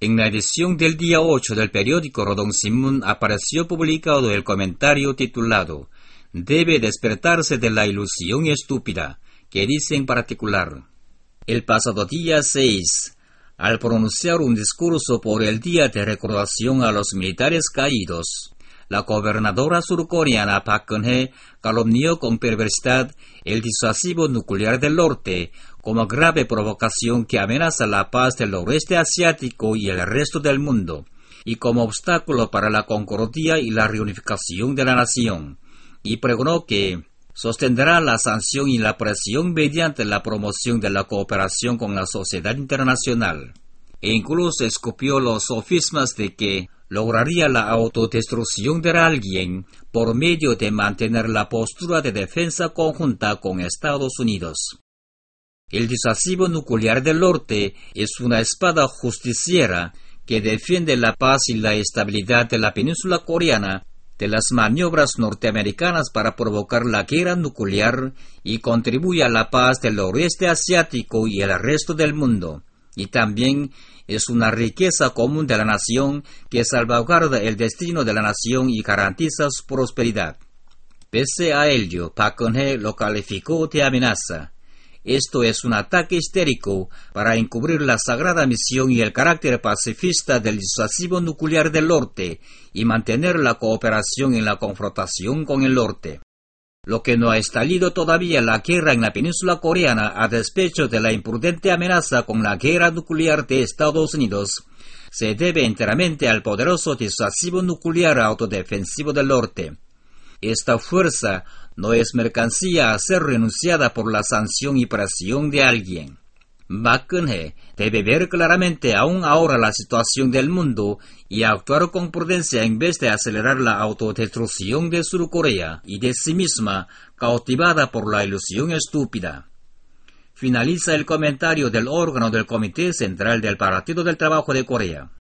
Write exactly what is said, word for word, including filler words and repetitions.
En la edición del día ocho del periódico Rodong Sinmun apareció publicado el comentario titulado «Debe despertarse de la ilusión estúpida», que dice en particular: el pasado día seis, al pronunciar un discurso por el Día de Recordación a los Militares Caídos, la gobernadora surcoreana Park Geun-hye calumnió con perversidad el disuasivo nuclear del norte como grave provocación que amenaza la paz del oeste asiático y el resto del mundo, y como obstáculo para la concordia y la reunificación de la nación, y pregonó que sostendrá la sanción y la presión mediante la promoción de la cooperación con la sociedad internacional, e incluso escupió los sofismas de que lograría la autodestrucción de alguien por medio de mantener la postura de defensa conjunta con Estados Unidos. El disuasivo nuclear del norte es una espada justiciera que defiende la paz y la estabilidad de la península coreana de las maniobras norteamericanas para provocar la guerra nuclear y contribuye a la paz del oeste asiático y el resto del mundo, y también es una riqueza común de la nación que salvaguarda el destino de la nación y garantiza su prosperidad. Pese a ello, Park Geun-hye lo calificó de amenaza. Esto es un ataque histérico para encubrir la sagrada misión y el carácter pacifista del disuasivo nuclear del norte y mantener la cooperación en la confrontación con el norte. Lo que no ha estallido todavía la guerra en la península coreana a despecho de la imprudente amenaza con la guerra nuclear de Estados Unidos se debe enteramente al poderoso disuasivo nuclear autodefensivo del norte. Esta fuerza no es mercancía a ser renunciada por la sanción y presión de alguien. Park Geun-hye debe ver claramente aún ahora la situación del mundo y actuar con prudencia en vez de acelerar la autodestrucción de Surcorea y de sí misma, cautivada por la ilusión estúpida. Finaliza el comentario del órgano del Comité Central del Partido del Trabajo de Corea.